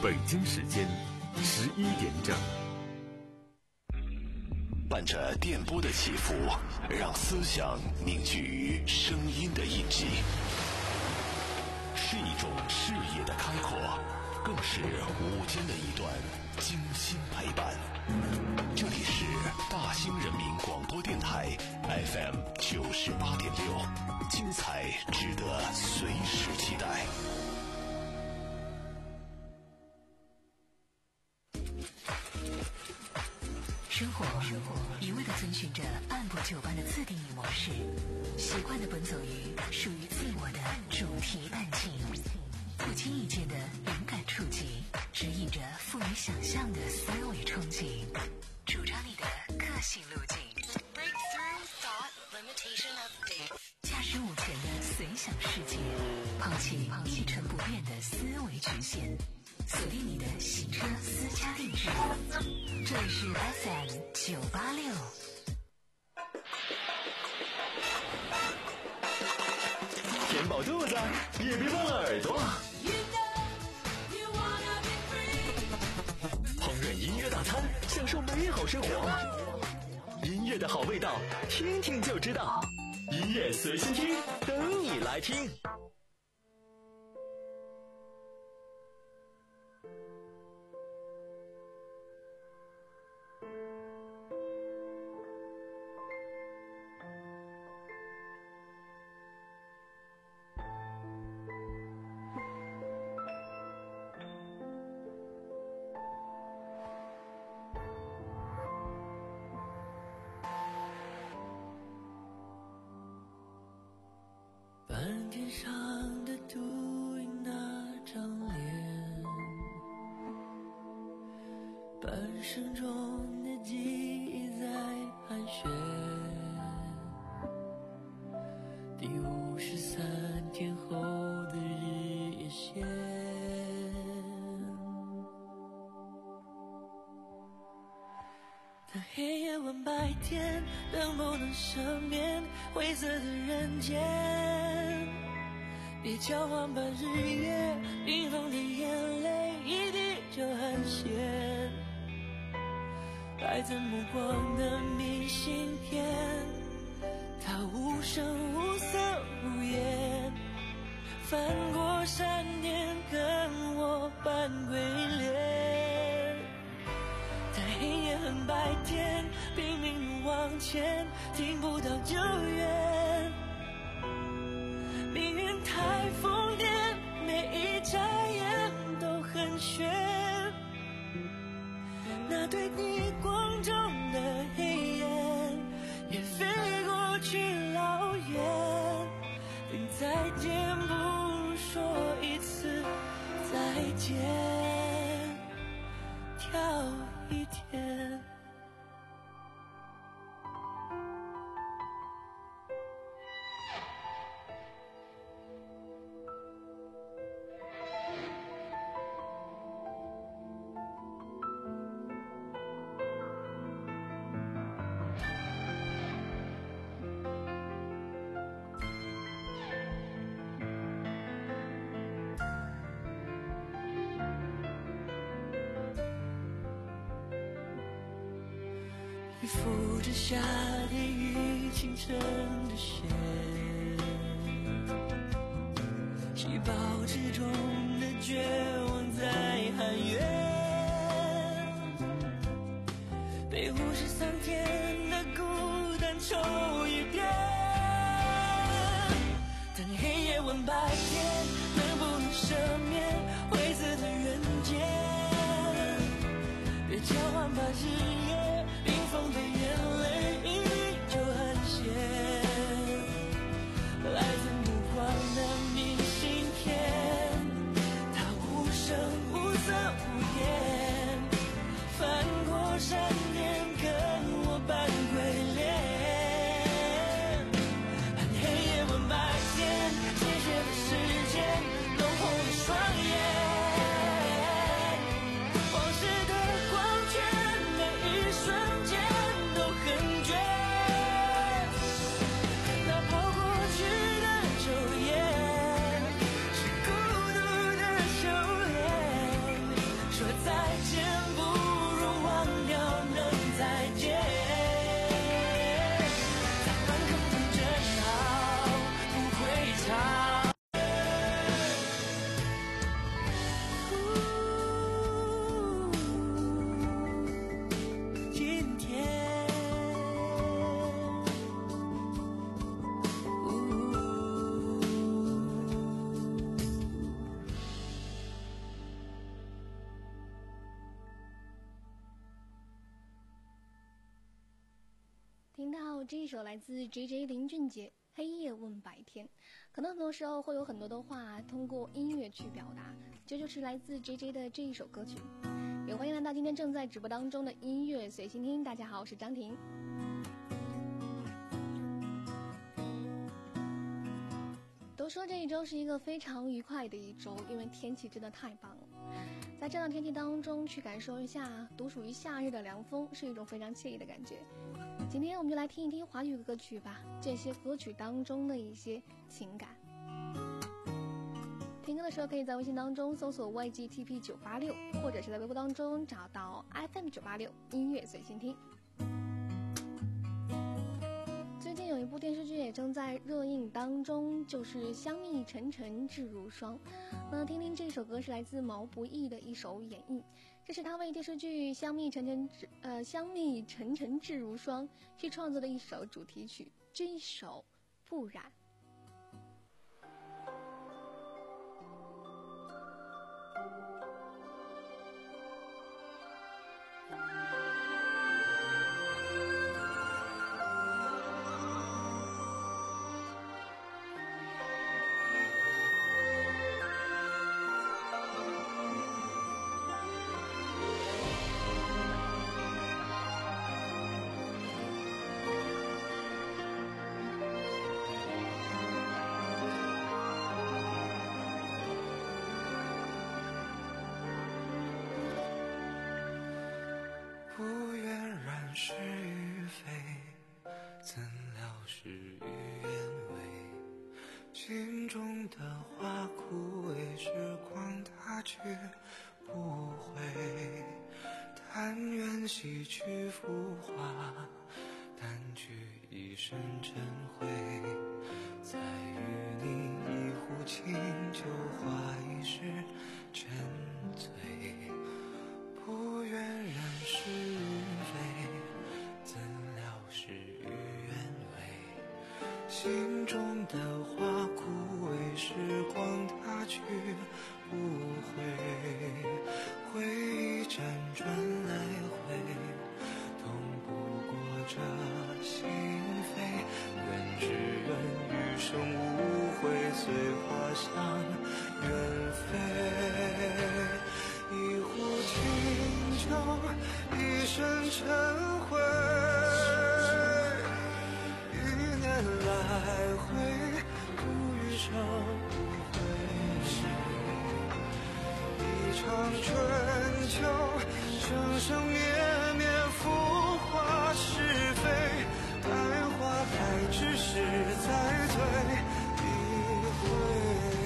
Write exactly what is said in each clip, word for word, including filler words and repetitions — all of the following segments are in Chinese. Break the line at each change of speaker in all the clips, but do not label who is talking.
北京时间十一点整。
伴着电波的起伏，让思想凝聚于声音的印记，是一种视野的开阔，更是午间的一段精心陪伴。这里是大兴人民广播电台 F M 九十八点六，精彩值得随时期待。
生活一味地遵循着按部就班的自定义模式，习惯地奔走于属于自我的主题淡景，不经意间的灵感触及，指引着富于想象的思维憧憬，主张你的个性路径。Breakthrough thought limitation update。驾驶午前的随想世界，抛弃一成不变的思维局限，锁定你的洗车私家定制。这里是 F M 九八六。
填饱肚子，也别忘了耳朵。烹饪音乐大餐，享受美好生活。音乐的好味道，听听就知道。音乐随心听，等你来听。
半天上的秃鹰那张脸，半生中的记忆在盘旋，第五十三天后的日夜线，当黑夜问白天能不能赦免灰色的人间，别交换吧日夜，冰冻的眼泪一滴就很咸，来自目光的明信片，它无声无色无言，翻过山巅跟我扮鬼脸，但黑夜和白天拼命往前，听不到救援，命运太疯癫，每一眨眼都很悬，那对逆光中的黑眼也飞过去老远，连再见不如说一次再见，跳一天。你扶着下地狱清晨的雪，细胞之中的绝望在喊冤，被五十三天的孤单抽一遍，等黑夜问白天能不能赦免灰色的人间，别交换吧日夜，冰封的眼泪一滴就很咸，来自目光的明信片，它无声无色无言，翻过山巅跟我扮鬼脸，
到这一首来自 J J 林俊杰黑夜问白天。可能很多时候会有很多的话通过音乐去表达，这就是来自 J J 的这一首歌曲。也欢迎来到今天正在直播当中的音乐随心听。大家好，我是张婷。都说这一周是一个非常愉快的一周，因为天气真的太棒了。在这样的天气当中去感受一下独属于夏日的凉风，是一种非常惬意的感觉。今天我们就来听一听华语歌曲吧，这些歌曲当中的一些情感。听歌的时候可以在微信当中搜索 Y G T P 九八六， 或者是在微博当中找到 F M 九八六音乐随心听。最近有一部电视剧也正在热映当中，就是香蜜沉沉烬如霜。那听听这首歌是来自毛不易的一首演绎，这是他为电视剧香蜜沉沉烬呃香蜜沉沉烬如霜去创作的一首主题曲，这一首不染。
心中的花枯萎，时光它去不回。但愿洗去浮华，掸去一身尘灰，再与你一壶清酒，话一世沉醉。不愿人事与非，怎料事与愿违。心中的花枯萎，时光它去不回。回忆辗转来回，痛不过这心扉。愿只愿余生无悔，随花香远飞。一壶清酒，一身尘灰。一年来回，度余生无悔。一场春秋，生生灭灭，浮华是非。待花开之时，再醉一回。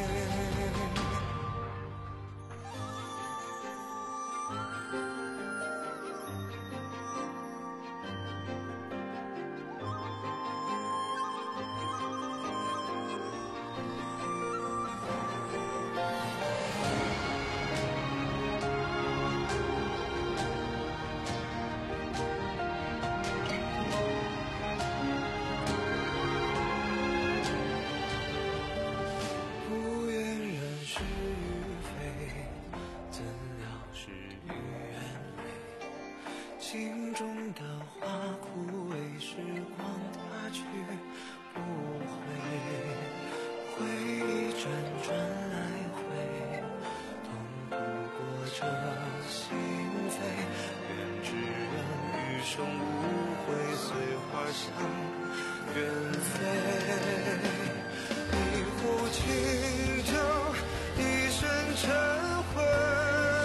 心中的花枯萎，时光它去不回。回忆辗转来回，痛不过这心扉。愿只愿余生无悔，随花香远飞。一壶清酒，一身尘灰。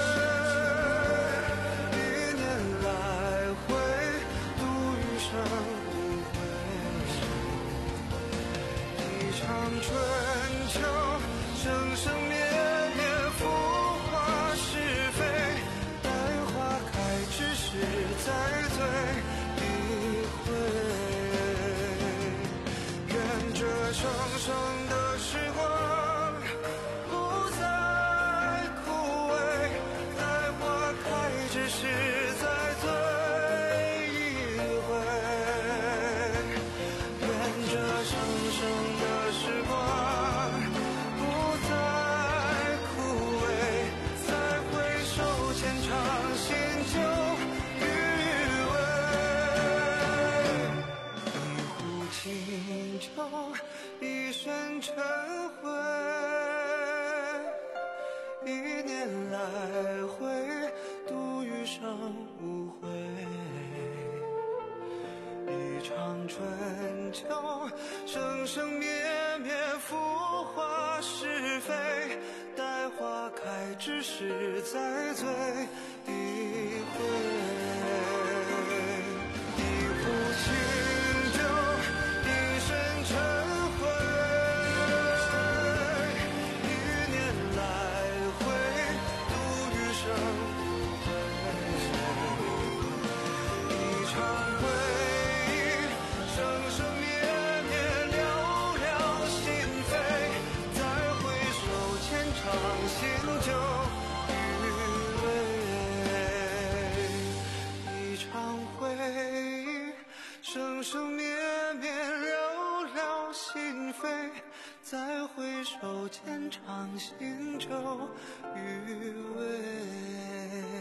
春秋，生生灭灭，浮华是非。待花开之时，再醉一回。愿这生生的时光不再枯萎，待花开之时，再醉一回。愿这生生的时光不再枯萎，再回首浅尝心酒余味。一年来回，度余生无悔。一场春秋，生生灭灭，浮华是非。待花开之时，再醉一回。一壶清酒，一身尘灰。一年来回，度余生无悔。一场回忆，生生灭灭，寥寥心扉。再回首，浅尝心酒余味。一场回忆，生生灭灭，寥寥心扉。再回首，浅尝心酒余味。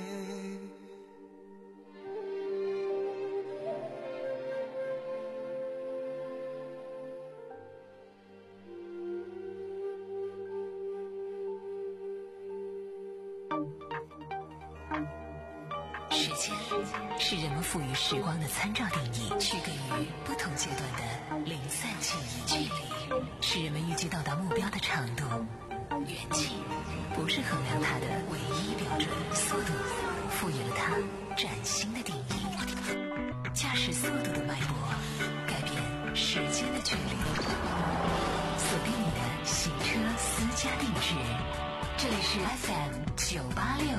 时间是人们赋予时光的参照定义，区隔于不同阶段的零散记忆。距离是人们预计到达目标的长度，远近不是衡量它的唯一标准。速度赋予了它崭新的定义。驾驶速度的脉搏改变时间的距离。锁定你的行车私家定制，这里是 F M 九八六。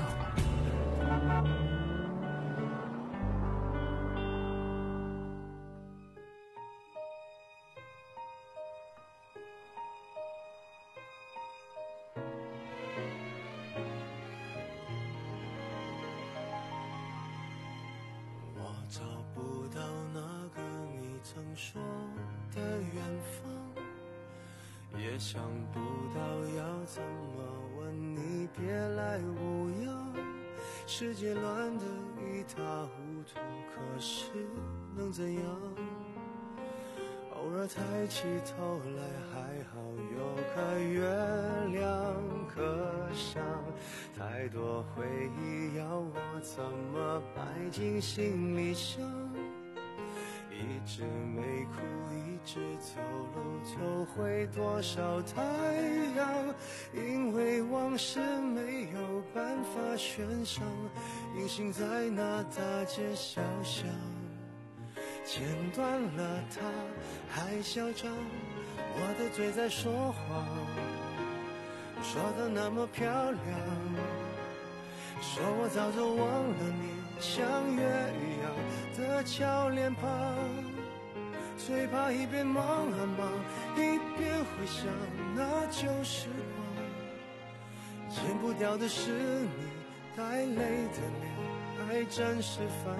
找不到那个你曾说的远方，也想不到要怎么问你，别来无恙。世界乱得一塌糊涂，可是能怎样？偶尔抬起头来，还好有个月亮可赏。太多回忆要我怎么摆进行李箱？一直没哭，一直走路，走回多少太阳？因为往事没有办法悬赏，隐形在那大街小巷。剪断了它还嚣张，我的嘴在说谎，说的那么漂亮，说我早就忘了你像月一样的俏脸庞。最怕一边忙啊忙，一边回想那旧时光。剪不掉的是你带泪的脸，还真是烦。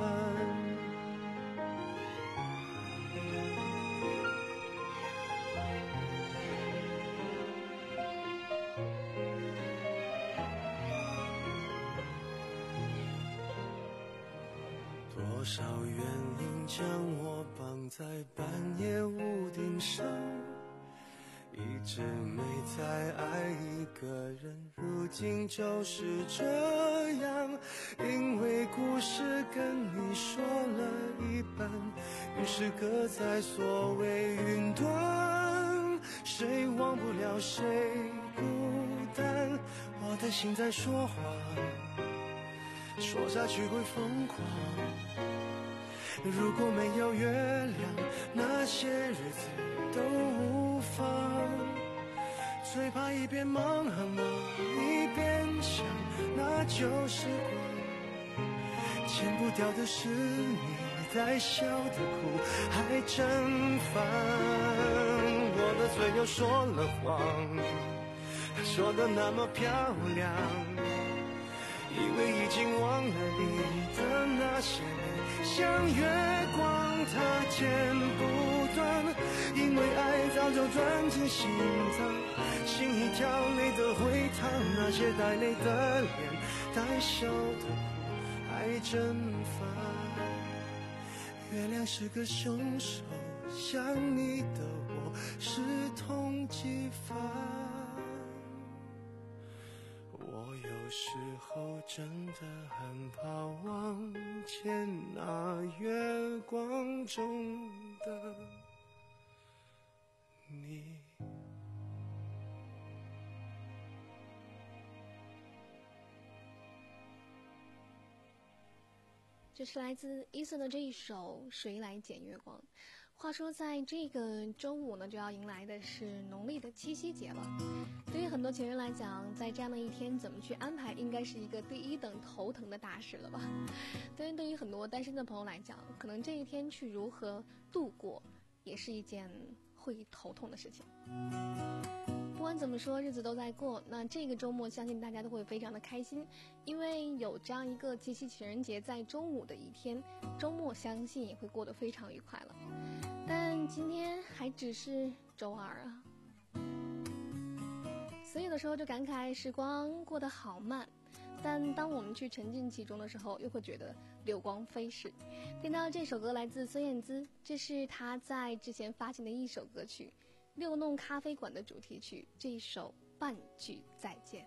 多少原因将我绑在半夜屋顶上，一直没再爱一个人，如今就是这样。因为故事跟你说了一半，于是搁在所谓云端，谁忘不了谁孤单。我的心在说谎，说下去会疯狂。如果没有月亮，那些日子都无妨。最怕一边忙啊忙，一边想那旧时光。剪不掉的是你在笑的哭，还真烦。我的嘴又说了谎，说的那么漂亮，以为已经忘了你的那些年，像月光它剪不断，因为爱早就钻进心脏，心一跳泪都会淌，那些带泪的脸，带笑的哭，还真烦。月亮是个凶手，想你的我是痛几番。我有时候真的很怕望见那月光中的你。
这是来自Eason的这一首《谁来捡月光》。话说在这个周五呢，就要迎来的是农历的七夕节了。对于很多情人来讲，在这样的一天怎么去安排，应该是一个第一等头疼的大事了吧。但是对于很多单身的朋友来讲，可能这一天去如何度过，也是一件会头痛的事情。不管怎么说，日子都在过，那这个周末相信大家都会非常的开心，因为有这样一个七夕情人节在周五的一天，周末相信也会过得非常愉快了。但今天还只是周二啊，所以有的时候就感慨时光过得好慢，但当我们去沉浸其中的时候，又会觉得流光飞逝。听到这首歌来自孙燕姿，这是她在之前发行的一首歌曲《六弄咖啡馆》的主题曲，这一首《半句再见》。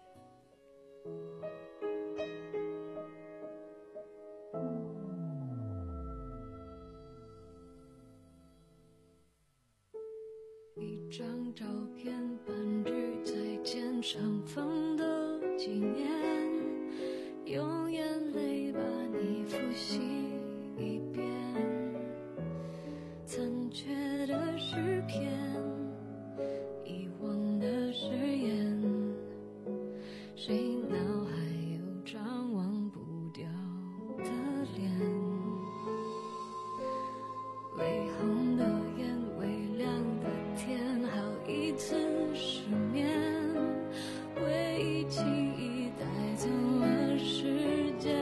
一张照片，半句再见，相逢的纪念，用眼泪把你复习一遍，残缺的诗篇，遗忘的誓言，谁脑海有张忘不掉的脸，微红的眼，微亮的天，好一次失眠，回忆记忆带走了时间，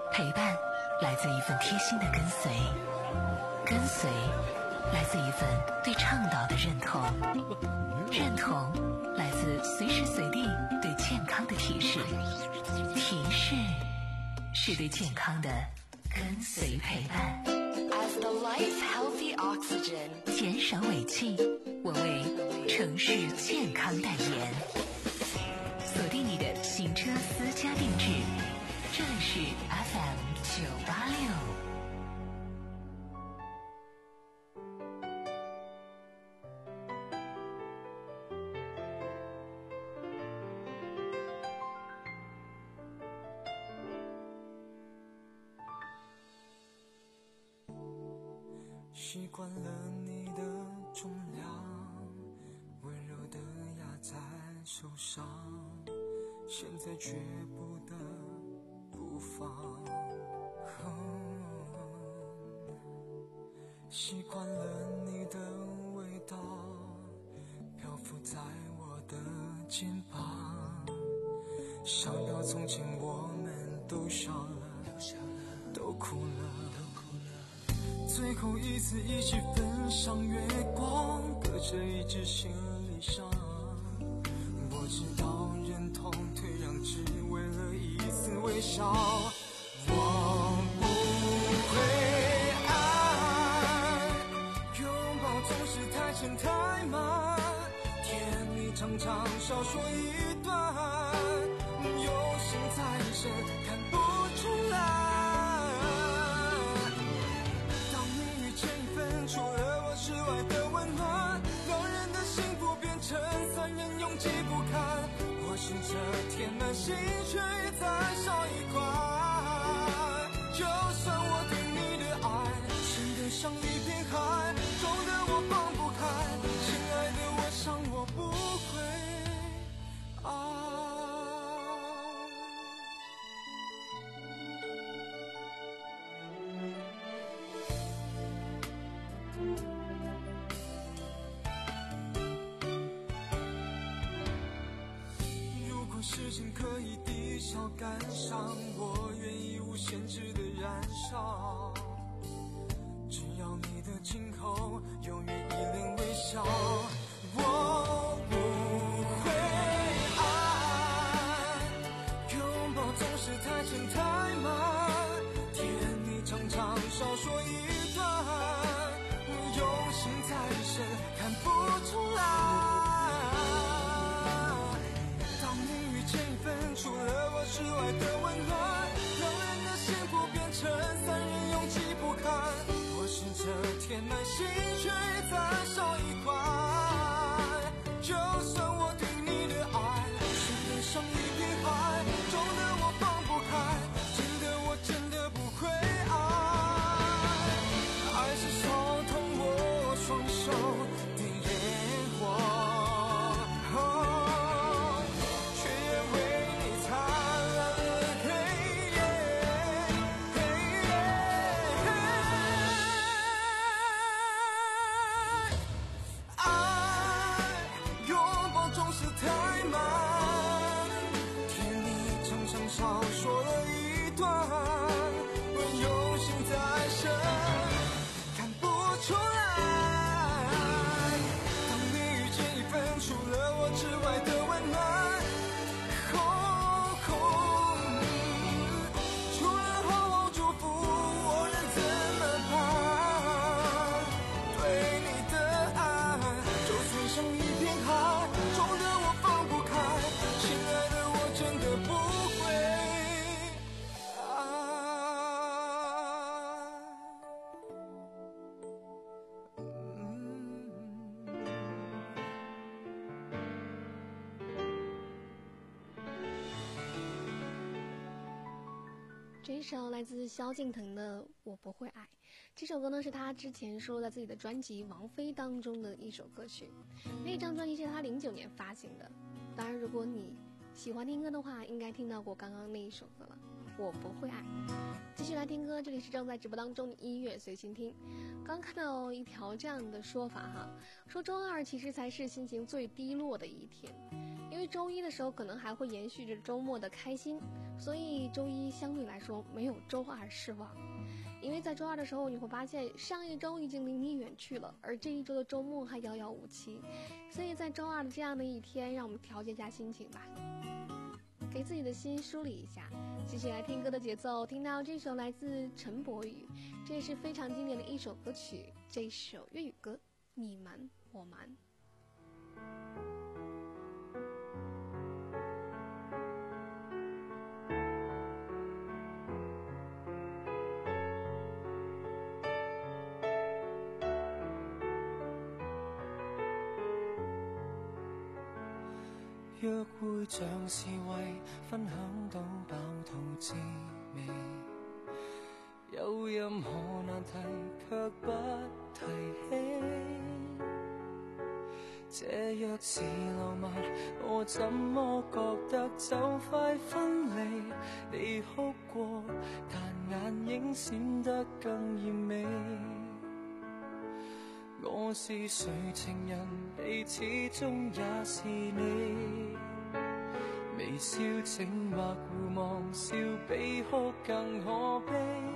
陪伴来自一份贴心的跟随，跟随来自一份对倡导的认同，认同来自随时随地对健康的提示，提示是对健康的跟随陪伴。
As the life healthy oxygen，
减少尾气，我为城市健康代言。锁定你的行车私家定制，这里是 F M 九八六。
习惯了你的重量，温柔的压在手上，现在却不得不放。嗯、习惯了你的味道，漂浮在我的肩膀，想要从前我们都笑了，都哭了。最后一次一起分享月光，隔着一只行李箱。我知道忍痛退让，只为了一丝微笑。我不会爱，拥抱总是太沉太慢，甜蜜常常少说一段，有心在身看不出来。除了我之外的温暖，两人的幸福变成三人拥挤不堪。我试着填满心，却再少一块。就算我对你的爱深得像一片海，重的我放不开。亲爱的，我想我不会爱。时间可以抵消感伤，我愿意无限制的燃烧，只要你的今后永远依恋微笑。我不会爱，拥抱总是太沉太慢，甜蜜常常少说一段，用心在身看不出来。除了我之外的温暖，两人的幸福变成三人拥挤不堪。我试着填满心，却再少一块。就算我对你的爱深得像一片海，重的我放不开，真的我真的不会爱。爱是烧痛我双手的烟火。少说了一段，我用心在身看不出来。当你遇见一份除了我之外的温暖，哦哦嗯、除了厚厚祝福，我人怎么办？对你的爱就算像一片海，重的我放不开。亲爱的，我真的不
这一首来自萧敬腾的《我不会爱》，这首歌呢是他之前收录在自己的专辑《王菲》当中的一首歌曲。那张专辑是他零九年发行的。当然，如果你喜欢听歌的话，应该听到过刚刚那一首歌了，《我不会爱》。继续来听歌，这里是正在直播当中的音乐随心听。刚看到一条这样的说法哈，说周二其实才是心情最低落的一天，因为周一的时候可能还会延续着周末的开心，所以周一相对来说没有周二失望。因为在周二的时候，你会发现上一周已经离你远去了，而这一周的周末还遥遥无期。所以在周二的这样的一天，让我们调节一下心情吧，给自己的心梳理一下。继续来听歌的节奏，听到这首来自陈柏宇，这也是非常经典的一首歌曲，这首粤语歌《你瞒我瞒》。
約會像是為分享到飽肚滋味，有任何難題卻不提起，這若是浪漫，我怎麼覺得就快分離？你哭過，但眼影閃得更豔美。我是誰情人，你始終也是你。微笑靜或互望，笑比哭更可悲。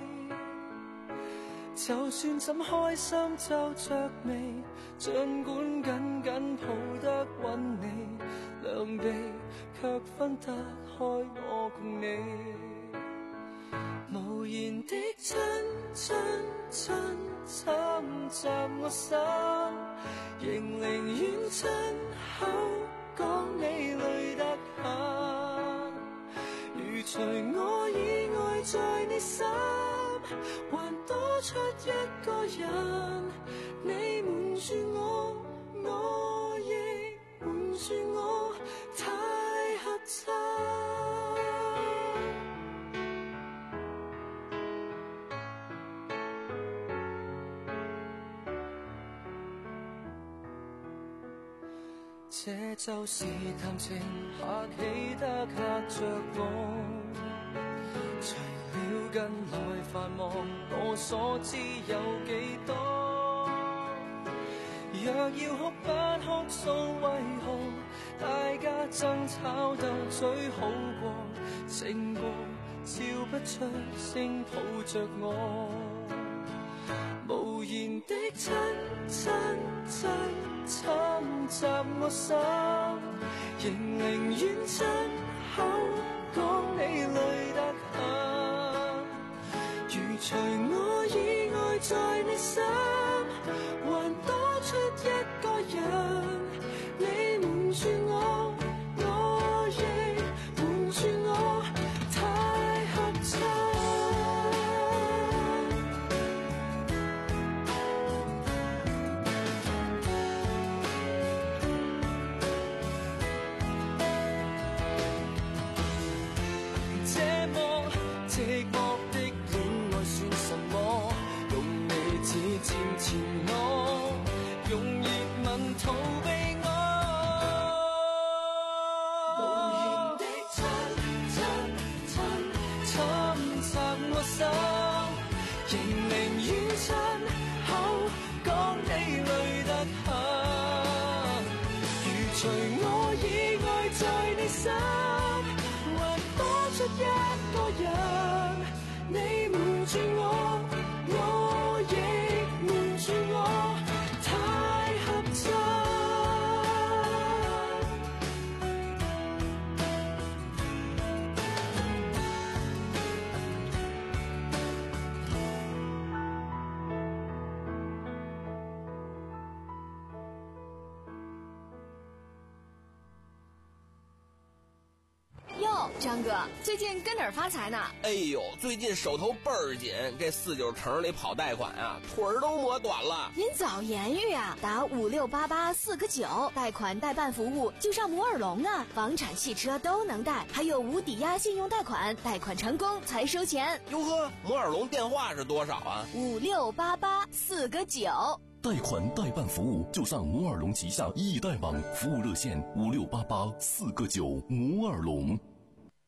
就算怎開心皺着眉，儘管緊緊抱得穩你，兩地卻分得開我共你。無言的親親親侵襲我心，仍寧願親口講你累得很。如除我以外在你心，還多出一個人，你瞞住我，我亦瞞住我，太合襯。這就是談情客氣得嚇着我，除了近來繁忙，我所知有幾多？若要哭不哭訴，為何大家爭吵鬥嘴好過？勝過笑不出聲抱着我，無言的親親親侵襲我心，仍寧願親口講你累得很。如除我以外在你心，還多出一個人，你瞞住我，我亦瞞住我，太合襯。寂寞的戀愛算什麼？用你指尖纏我，用熱吻逃避我。無言的親親親侵襲我心，仍寧願親口講你累得很。如除我以外在你心，還多出一個人，你瞞住我，我亦瞞住我，太合襯。
哟，张哥，最近跟哪儿发财呢？
哎呦，最近手头倍儿紧，这四九城里跑贷款啊，腿儿都磨短了。
您早言语啊，打五六八八四个九，贷款代办服务就上摩尔龙啊，房产、汽车都能贷，还有无抵押信用贷款，贷款成功才收钱。
哟呵，摩尔龙电话是多少啊？
五六八八四个九。
贷款代办服务就上摩尔龙旗下易贷网服务热线五六八八四个九。摩尔龙。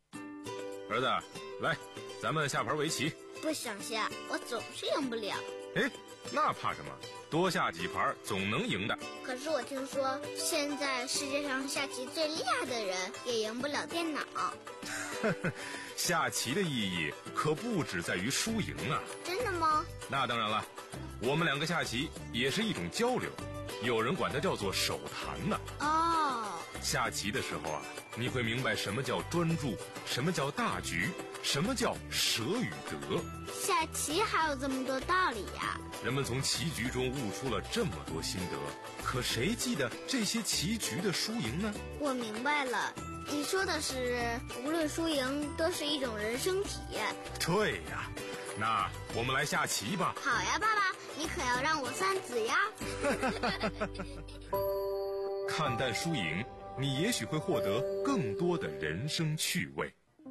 儿子，来，咱们下盘围棋。
不想下，我总是赢不了。
哎，那怕什么？多下几盘总能赢的。
可是我听说，现在世界上下棋最厉害的人也赢不了电脑。
下棋的意义可不只在于输赢啊！
真的吗？
那当然了，我们两个下棋也是一种交流，有人管它叫做手谈呢。
哦，
下棋的时候啊，你会明白什么叫专注，什么叫大局，什么叫舍与得。
下棋还有这么多道理呀！
人们从棋局中悟出了这么多心得，可谁记得这些棋局的输赢呢？
我明白了，你说的是无论输赢都是一种人生体验。
对呀，那我们来下棋吧。
好呀，爸爸，你可要让我算子呀。
看淡输赢，你也许会获得更多的人生趣味。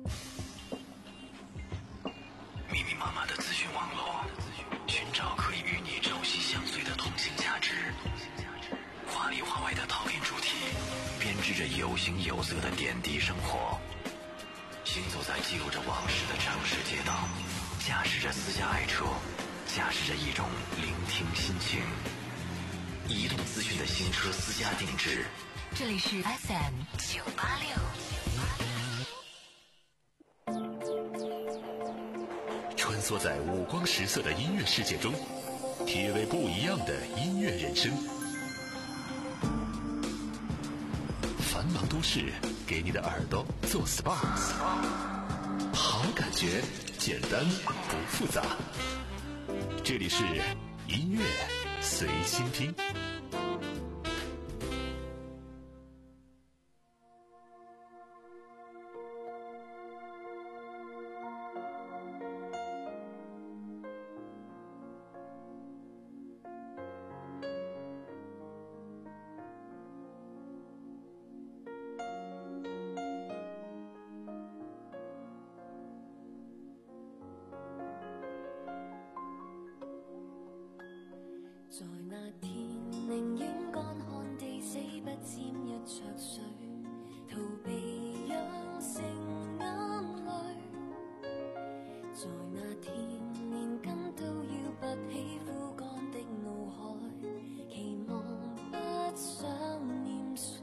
密密麻麻的资讯网络，寻找可以与你朝夕相随的同性价值。华里华外的陶片主题，编织着有形有色的点滴生活。行走在记录着往事的城市街道，驾驶着私家爱车，驾驶着一种聆听心情。移动资讯的新车私家定制。
这里是 F M 九八六。
穿梭在五光十色的音乐世界中，体味不一样的音乐人生。繁忙都市给你的耳朵做 S P A， 好感觉简单不复杂。这里是音乐随心听。
在那天寧願乾旱地死不沾一滴水，逃避養成眼淚。在那天連根都要拔起枯乾的腦海，期望不想念誰。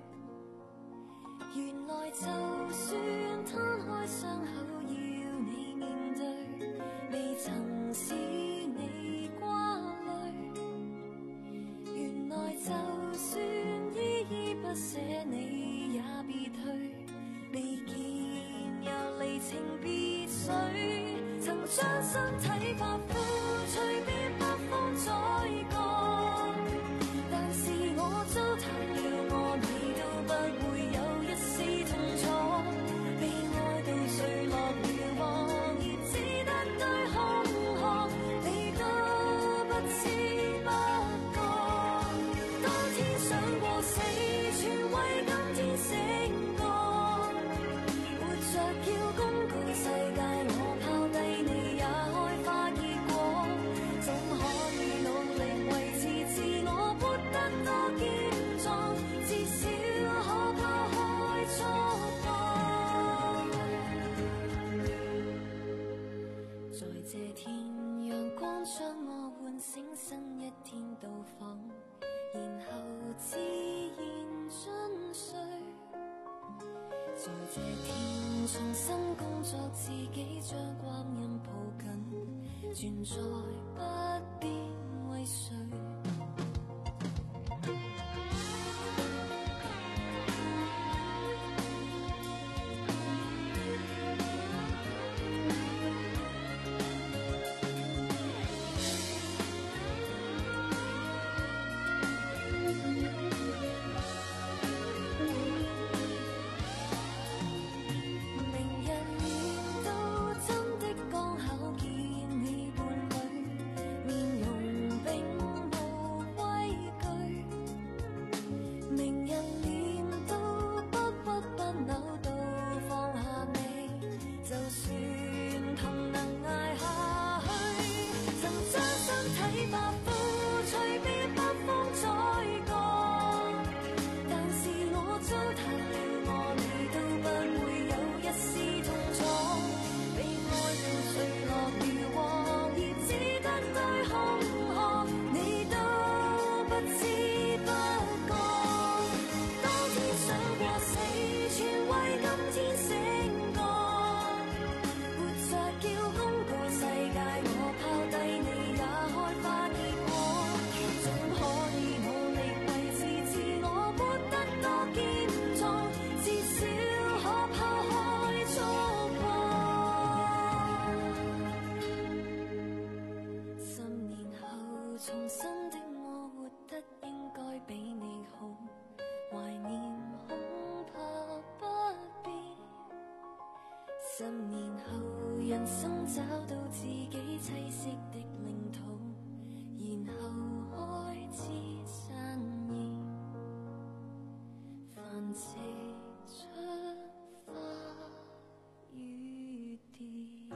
原來就算攤開傷口要你面對，未曾使你掛慮。原來就算依依不捨，你也別退，未見又離情別緒。曾將身體發膚，隨便北風再乾，但是我糟蹋了我，你都不會有一絲痛楚。被愛到墜落了網，而只得對空殼，你都不知不覺。當天想過死，全為今天醒覺，活着要公告世界，我拋低你也開花結果，怎可以努力維持自我活得多健壯，至少可拋開束縛。在這天陽光將我喚醒，新一天到訪，然後自然進睡。在這天重新工作，自己將光陰抱緊，存在不必為誰。明日面都真的剛巧見你伴侶，面容冰
十年後，人生找到自己棲息的領土，然後開始散葉，繁殖出花與蝶。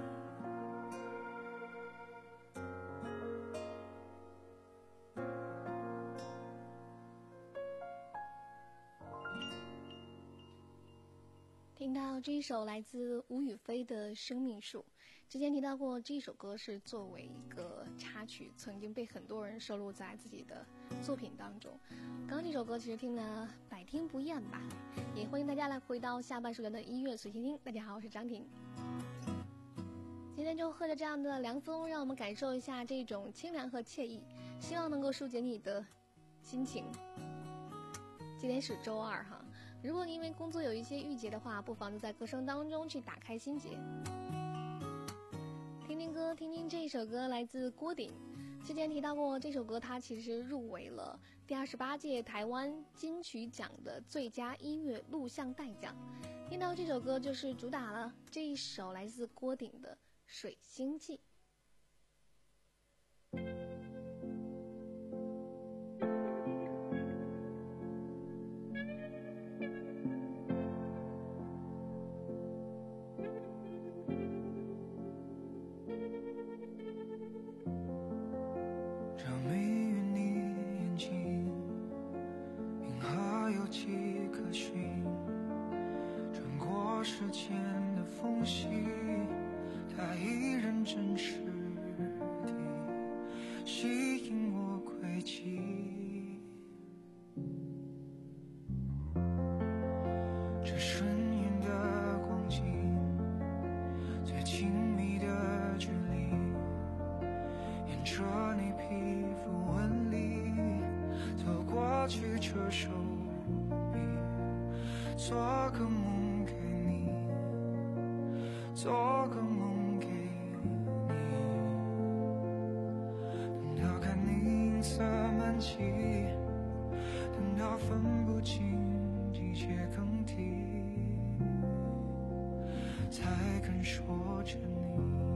听到这一首来自吴雨霏的《生命树》，之前提到过，这首歌是作为一个插曲，曾经被很多人收录在自己的作品当中。刚刚这首歌其实听得百听不厌吧，也欢迎大家来回到下半时段的音乐随心听。大家好，我是张婷。今天就喝着这样的凉风，让我们感受一下这种清凉和惬意，希望能够疏解你的心情。今天是周二哈，如果你因为工作有一些郁结的话，不妨就在歌声当中去打开心结。听听歌，听听这首歌，来自郭顶。之前提到过，这首歌它其实入围了第二十八届台湾金曲奖的最佳音乐录像带奖。听到这首歌就是主打了这一首来自郭顶的《水星记》。
时间的缝隙，它依然真实地吸引我轨迹。这瞬眼的光景，最亲密的距离，沿着你皮肤纹理走过去，这手臂，做个梦。做个梦给你，等到看你银色满际，等到分不清季节更替，才肯说着你。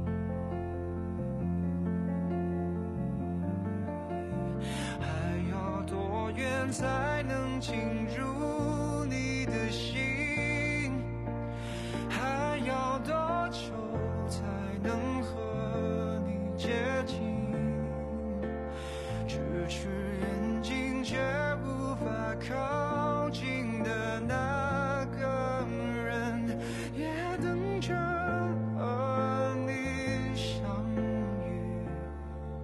还要多远才能进入你的心？还要多久才能和你接近？咫尺远近却无法靠近的那个人，也等着和你相遇。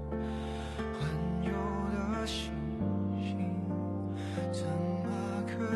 环游的星星怎么可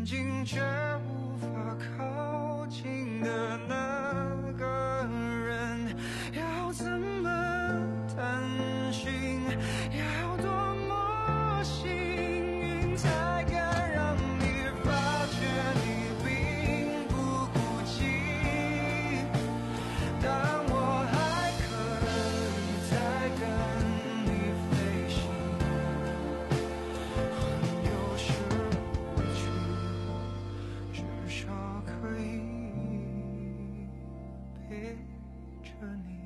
近却无法靠近的那个人，要怎么探寻，要多么幸运才敢让你发觉你并不孤寂，但我还可以再跟你飞行，很有时委屈，至少可以陪着你。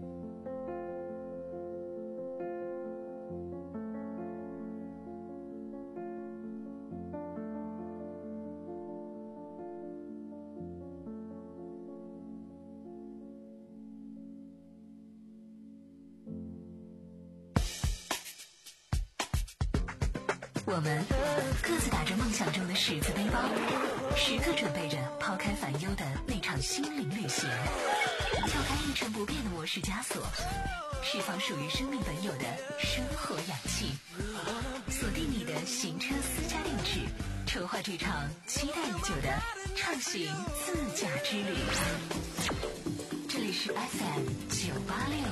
我们各自打着梦想中的十字背包，时刻准备着抛开烦忧的那场心灵旅行。撬开一成不变的模式枷锁，释放属于生命本有的生活氧气。锁定你的行车私家定制，筹划这场期待已久的畅行自驾之旅。这里是 F M 九八六。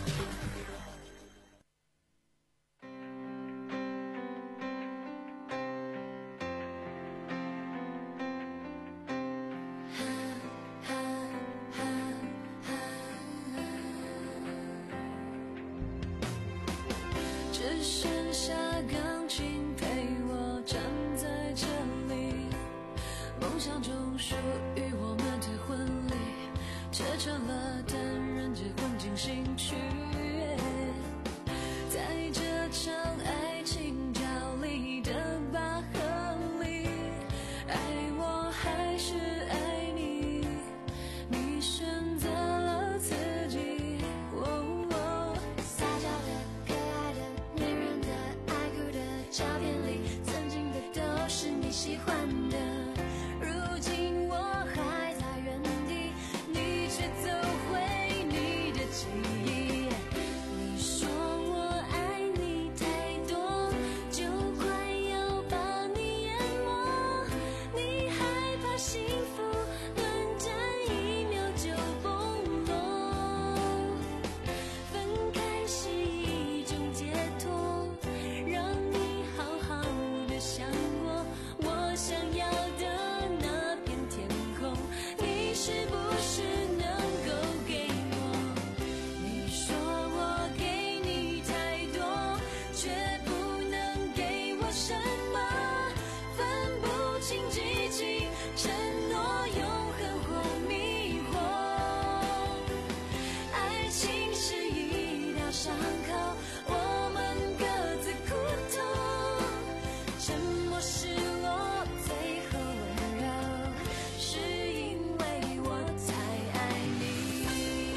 只剩下钢琴陪我站在这里，梦想中属于我们的婚礼，这成了单人结婚进行曲。在这场爱情角力的拔河里，爱我还是爱你，你选择了自己。哦哦，
撒娇的可爱的黏人的爱哭的照片里，曾经的都是你喜欢的，如今我还在原地，你却走回你的记忆。你说我爱你太多，就快要把你淹没，你害怕幸福短暂一秒就崩落，分开是一种解脱，让你好好的想过我想要的那片天空，你是不是能够给我？你说我给你太多，却不能给我什么，分不清激情、承诺、永恒或迷惑。爱情是一道伤口，我们各自苦痛，沉默是我最后温柔，是因为我才爱你。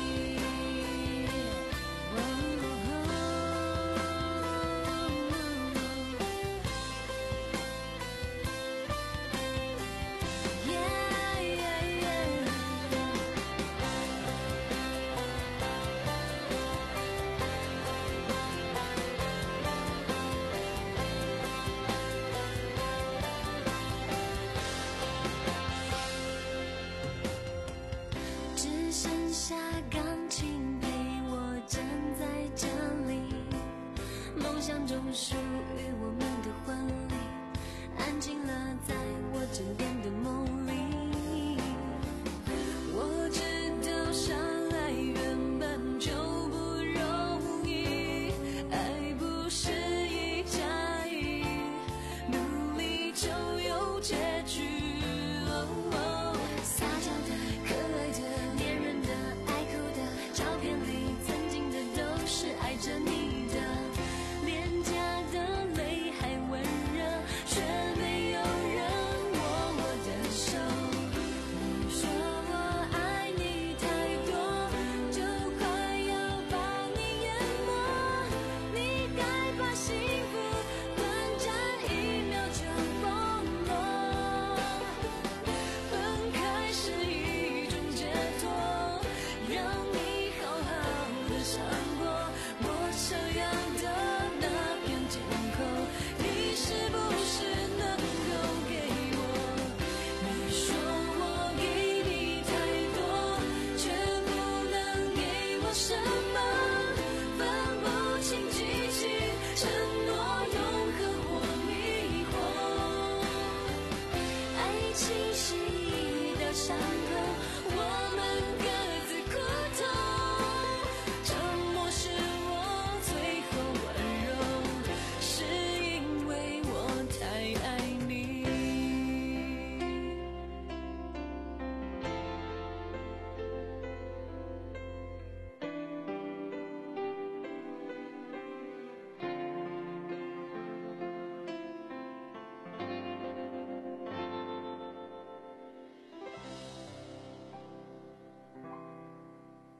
只剩下钢琴陪我站在这里，梦想中属于我们的婚礼，安静了在我枕边的梦里。我知道相爱原本就不容易，爱不是一加一，努力就有结局。哦哦，撒娇的可爱的黏人的爱哭的照片里，曾经的都是爱着你的，脸颊的泪还温热，却没有人握我的手。你说我爱你太多，就快要把你淹没，你害怕幸福短暂一秒就崩落，分开是一种解脱，让你好好的想过我想要的那片天空，你是不是能够给我？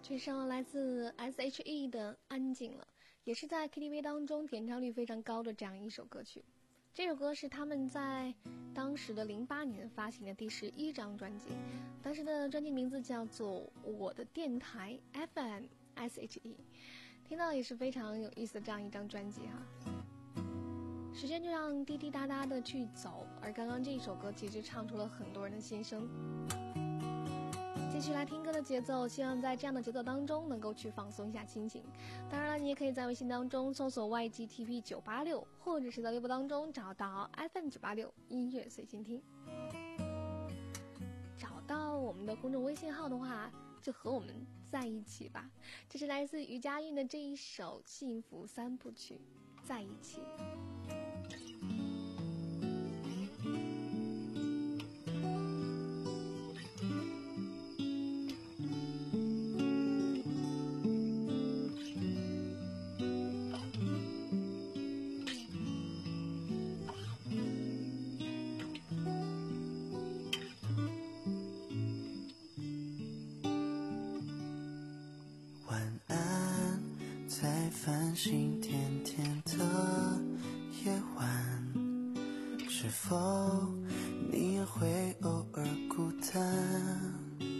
这首来自 S H E 的《安静了》，也是在 K T V 当中点唱率非常高的这样一首歌曲。这首歌是他们在当时的零八年发行的第十一张专辑，当时的专辑名字叫做《我的电台 F M S H E》，听到也是非常有意思的这样一张专辑哈。时间就让滴滴答答的去走，而刚刚这一首歌其实唱出了很多人的心声。继续来听歌的节奏，希望在这样的节奏当中能够去放松一下心情。当然了，你也可以在微信当中搜索 Y G T P 九八六，或者是在微博当中找到 F M 九八六音乐随心听。找到我们的公众微信号的话，就和我们在一起吧。这是来自于佳韵的这一首幸福三部曲，在一起。
繁星点点的夜晚，是否你也会偶尔孤单？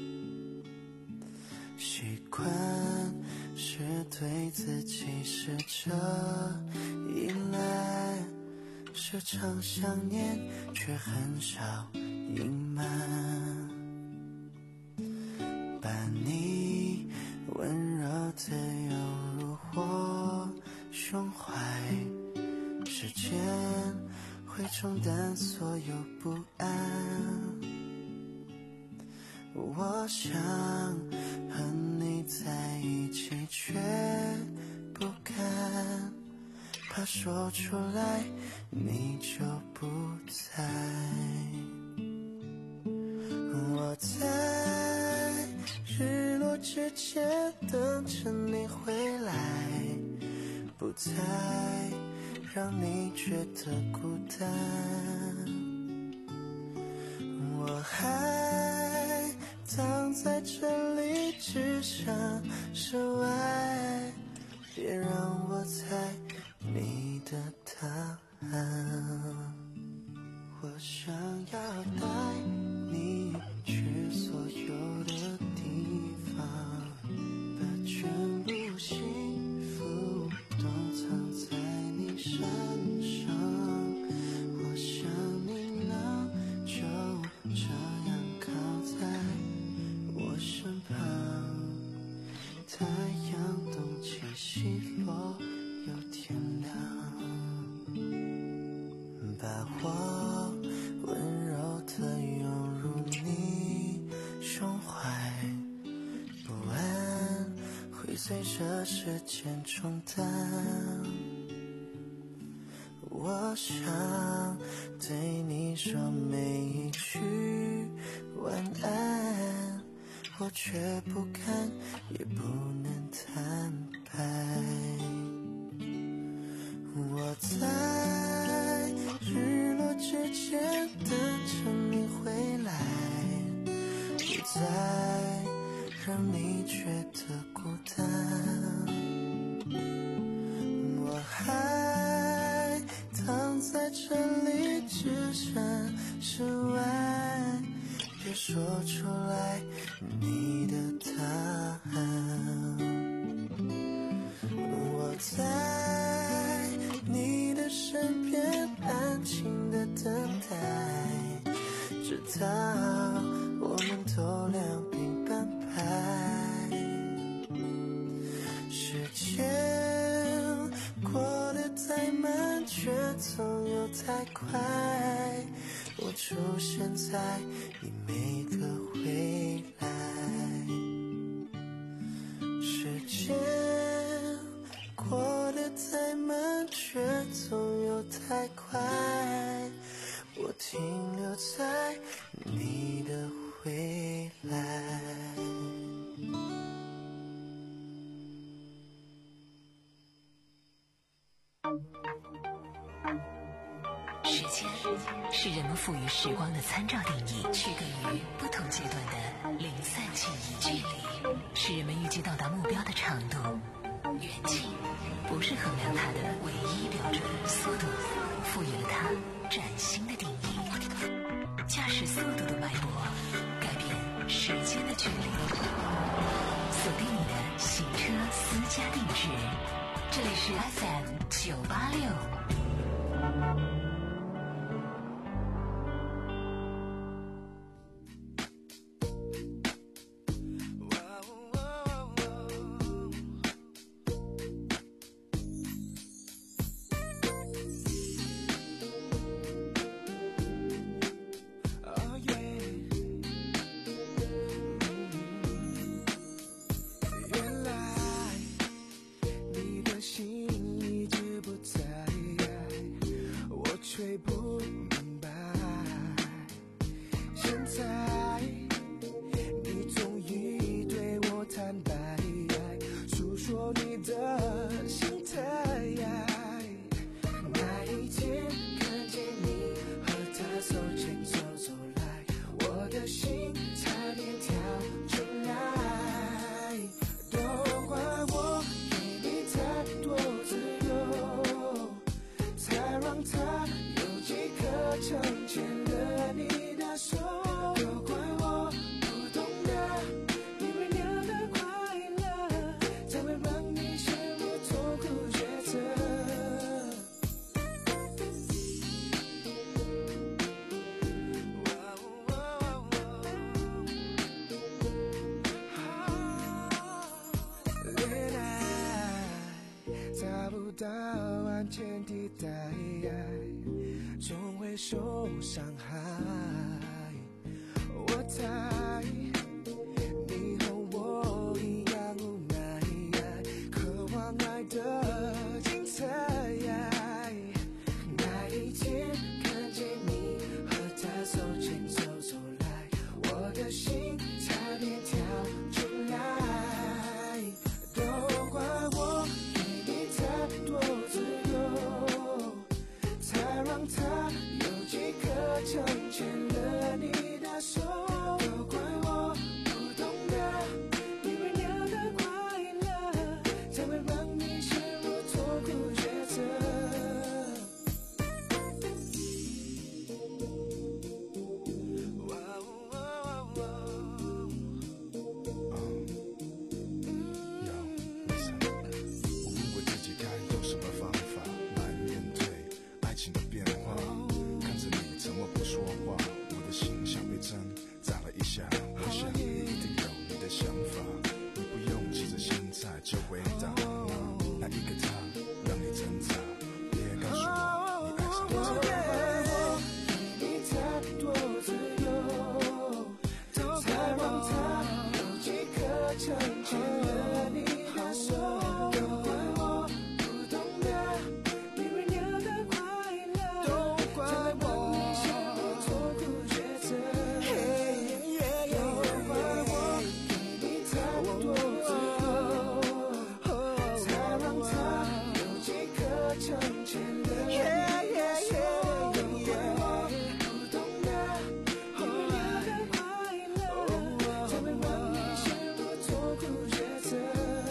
习惯是对自己试着依赖，时常想念却很少隐瞒，把你温柔的拥入我胸怀，时间会冲淡所有不安。我想和你在一起，却不敢，怕说出来你就不在。我在日落之前等着你回来，不再让你觉得孤单。我还躺在这里，只想室外，别让我猜你的答案。我想要带你去所有的地方，把全部幸福都藏在你身上。我想你能就这样靠在我身旁，太阳东起西落又天亮，把我温柔地涌入你胸怀，不安会随着时间冲淡。我想对你说每一句晚安，我却不敢也不能坦白。我在日落之前等着你回来，不再让你觉得孤单。我还躺在这里，只剩室外，别说出来你的答案。我在你的身边安静的等待，直到我们都两鬓斑白。时间过得太慢，却总又太快，我出现在你每个未来。时间过得太慢，却总又太快，我停留在你的未来。
时间是人们赋予时光的参照定义，区隔于不同阶段的零散记忆。距离是人们预计到达目标的长度，远近不是衡量它的唯一标准，速度赋予了它崭新的定义。驾驶速度的脉搏，改变时间的距离。锁定你的行车私家定制，这里是 F M 九八六。
到安全地带，总会受伤害。我猜你和我一样无奈，渴望爱的精彩。那一天看见你和他手牵手走来，我的心差点跳出来。都怪我多自由，才让他有机可乘，牵了你的手。都怪我不懂得你微妙的快乐，才会让你陷入错误抉择。就回答那一个他让你挣扎，别告诉我你爱上我。我给你太多自由，才让他有机可乘，牵了你的手。都怪我不懂得你微妙的快乐，都怪我你陷入错误抉择。都怪我给你太多自由，成全了你的手。都怪我不懂得你微妙的快乐，才会让你陷入错误抉择。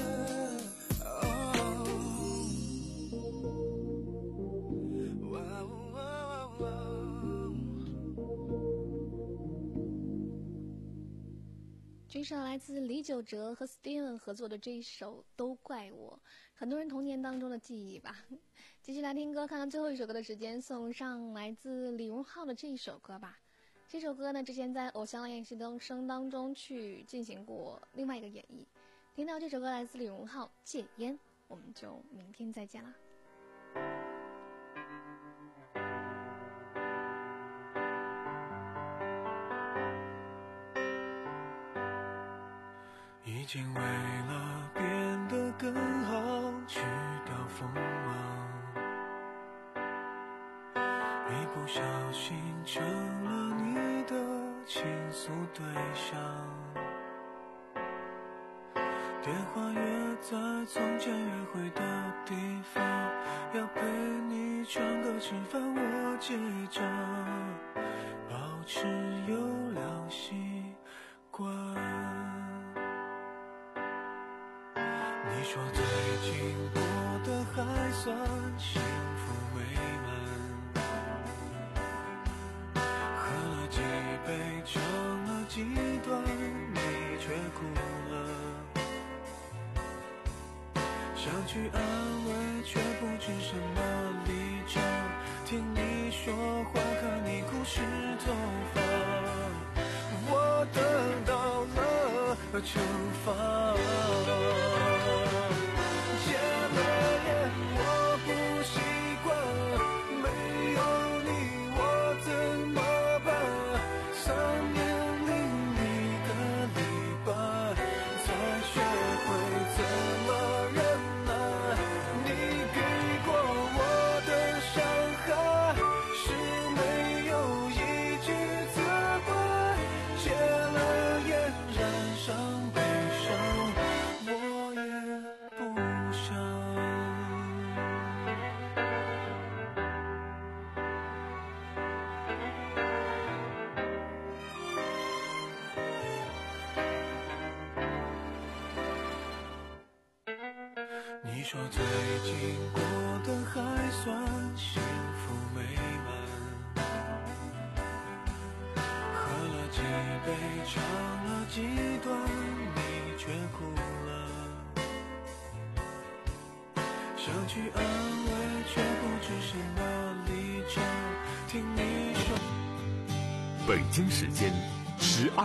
这首来自李玖哲和 Steven 合作的这一首《都怪我》，很多人童年当中的记忆吧。继续来听歌，看看最后一首歌的时间，送上来自李荣浩的这一首歌吧。这首歌呢，之前在偶像练习生当中去进行过另外一个演绎。听到这首歌来自李荣浩《戒烟》，我们就明天再见啦。
已经为了变得更好去掉锋芒，一不小心成了你的倾诉对象。
电话约在从前约会的地方，要陪你唱歌吃饭，我记着，保持优良习惯。你说最近过得还算幸福美满，喝了几杯，唱了几段，你却哭了。想去安慰，却不知什么立场。听你说话，看你哭湿头发，我得到了惩罚。戒了烟，我不习惯，没有你我怎么办？三年零一个礼拜，才学会怎么忍。你给过我的伤害，是没有一句责怪。戒了烟，染上悲伤，我也不想。你说最近过得还算幸福美满，喝了几杯，唱了几段，你却哭了。想去安慰，却不知什么立场。听你说，
北京时间十二。